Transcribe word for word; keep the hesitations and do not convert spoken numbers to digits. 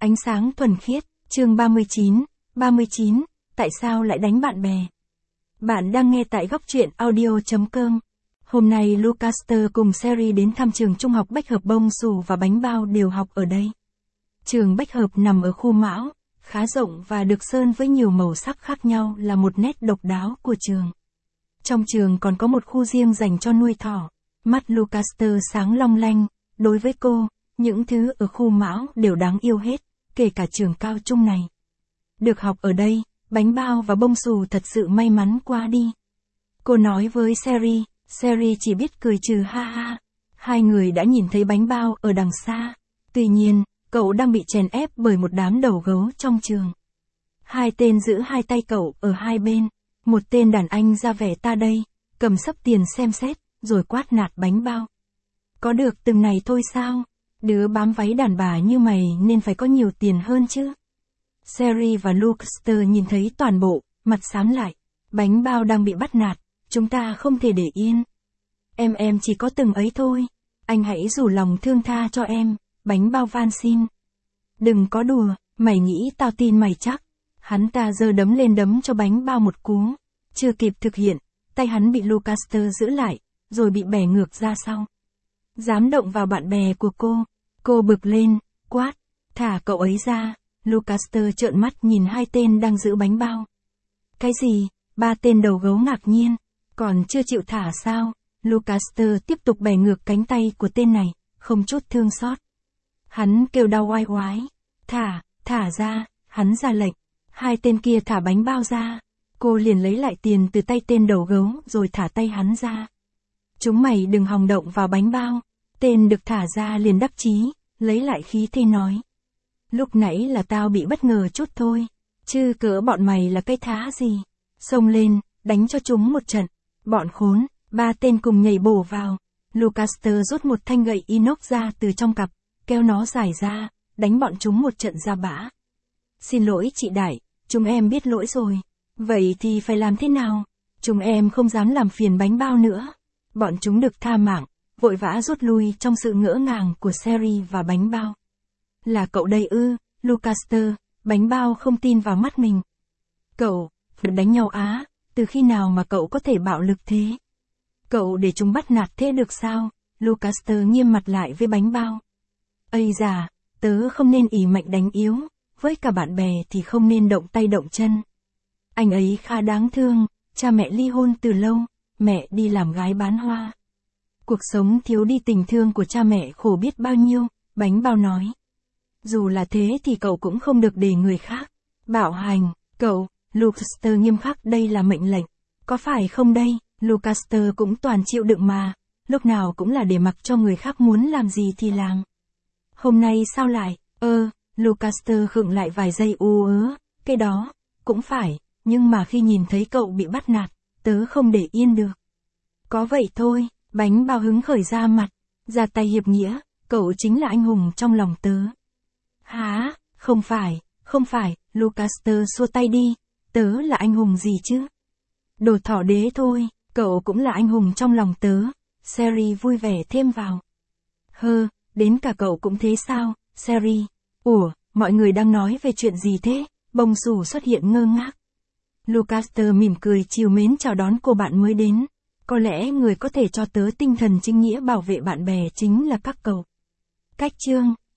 Ánh sáng thuần khiết, chương ba mươi chín, ba mươi chín, tại sao lại đánh bạn bè? Bạn đang nghe tại góc truyện audio chấm com. Hôm nay Lucaster cùng Sherry đến thăm trường trung học Bách Hợp. Bông xù và bánh bao đều học ở đây. Trường Bách Hợp nằm ở khu Mão, khá rộng và được sơn với nhiều màu sắc khác nhau là một nét độc đáo của trường. Trong trường còn có một khu riêng dành cho nuôi thỏ. Mắt Lucaster sáng long lanh, đối với cô, những thứ ở khu Mão đều đáng yêu hết, kể cả trường cao trung này. Được học ở đây, bánh bao và bông xù thật sự may mắn quá đi. Cô nói với Sherry, Sherry chỉ biết cười trừ ha ha. Hai người đã nhìn thấy bánh bao ở đằng xa. Tuy nhiên, cậu đang bị chèn ép bởi một đám đầu gấu trong trường. Hai tên giữ hai tay cậu ở hai bên. Một tên đàn anh ra vẻ ta đây, cầm xấp tiền xem xét, rồi quát nạt bánh bao. Có được từng này thôi sao? Đứa bám váy đàn bà như mày nên phải có nhiều tiền hơn chứ. Sherry và Lucaster nhìn thấy toàn bộ, mặt xám lại. Bánh bao đang bị bắt nạt, chúng ta không thể để yên. Em em chỉ có từng ấy thôi. Anh hãy rủ lòng thương tha cho em, bánh bao van xin. Đừng có đùa, mày nghĩ tao tin mày chắc. Hắn ta giơ đấm lên đấm cho bánh bao một cú. Chưa kịp thực hiện, tay hắn bị Lucaster giữ lại, rồi bị bẻ ngược ra sau. Dám động vào bạn bè của cô. Cô bực lên, quát, thả cậu ấy ra. Lucaster trợn mắt nhìn hai tên đang giữ bánh bao. Cái gì? Ba tên đầu gấu ngạc nhiên. Còn chưa chịu thả sao? Lucaster tiếp tục bẻ ngược cánh tay của tên này, không chút thương xót. Hắn kêu đau oai oái. Thả, thả ra, hắn ra lệnh. Hai tên kia thả bánh bao ra. Cô liền lấy lại tiền từ tay tên đầu gấu rồi thả tay hắn ra. Chúng mày đừng hòng động vào bánh bao. Tên được thả ra liền đắc chí, lấy lại khí thế nói. Lúc nãy là tao bị bất ngờ chút thôi, chứ cỡ bọn mày là cái thá gì. Xông lên, đánh cho chúng một trận. Bọn khốn, ba tên cùng nhảy bổ vào. Lucaster rút một thanh gậy inox ra từ trong cặp, kéo nó dài ra, đánh bọn chúng một trận ra bã. Xin lỗi chị Đại, chúng em biết lỗi rồi. Vậy thì phải làm thế nào? Chúng em không dám làm phiền bánh bao nữa. Bọn chúng được tha mạng, vội vã rút lui trong sự ngỡ ngàng của Sherry và bánh bao. Là cậu đây ư, Lucaster, bánh bao không tin vào mắt mình. Cậu, đánh nhau á, từ khi nào mà cậu có thể bạo lực thế? Cậu để chúng bắt nạt thế được sao? Lucaster nghiêm mặt lại với bánh bao. Ây già, tớ không nên ỷ mạnh đánh yếu, với cả bạn bè thì không nên động tay động chân. Anh ấy khá đáng thương, cha mẹ ly hôn từ lâu, mẹ đi làm gái bán hoa. Cuộc sống thiếu đi tình thương của cha mẹ khổ biết bao nhiêu, bánh bao nói. Dù là thế thì cậu cũng không được để người khác bạo hành, cậu, Lucaster nghiêm khắc, đây là mệnh lệnh. Có phải không đây? Lucaster cũng toàn chịu đựng mà, lúc nào cũng là để mặc cho người khác muốn làm gì thì làm. Hôm nay sao lại, ơ, Lucaster khựng lại vài giây u ớ, cái đó, cũng phải, nhưng mà khi nhìn thấy cậu bị bắt nạt, tớ không để yên được. Có vậy thôi, bánh bao hứng khởi ra mặt, ra tay hiệp nghĩa, cậu chính là anh hùng trong lòng tớ. Hả, không phải, không phải, Lucaster xua tay đi, tớ là anh hùng gì chứ? Đồ thỏ đế thôi, cậu cũng là anh hùng trong lòng tớ, Sherry vui vẻ thêm vào. Hơ, đến cả cậu cũng thế sao, Sherry? Ủa, mọi người đang nói về chuyện gì thế? Bông xù xuất hiện ngơ ngác. Lucaster mỉm cười trìu mến chào đón cô bạn mới đến. Có lẽ người có thể cho tớ tinh thần chính nghĩa bảo vệ bạn bè chính là các cậu. Cách chương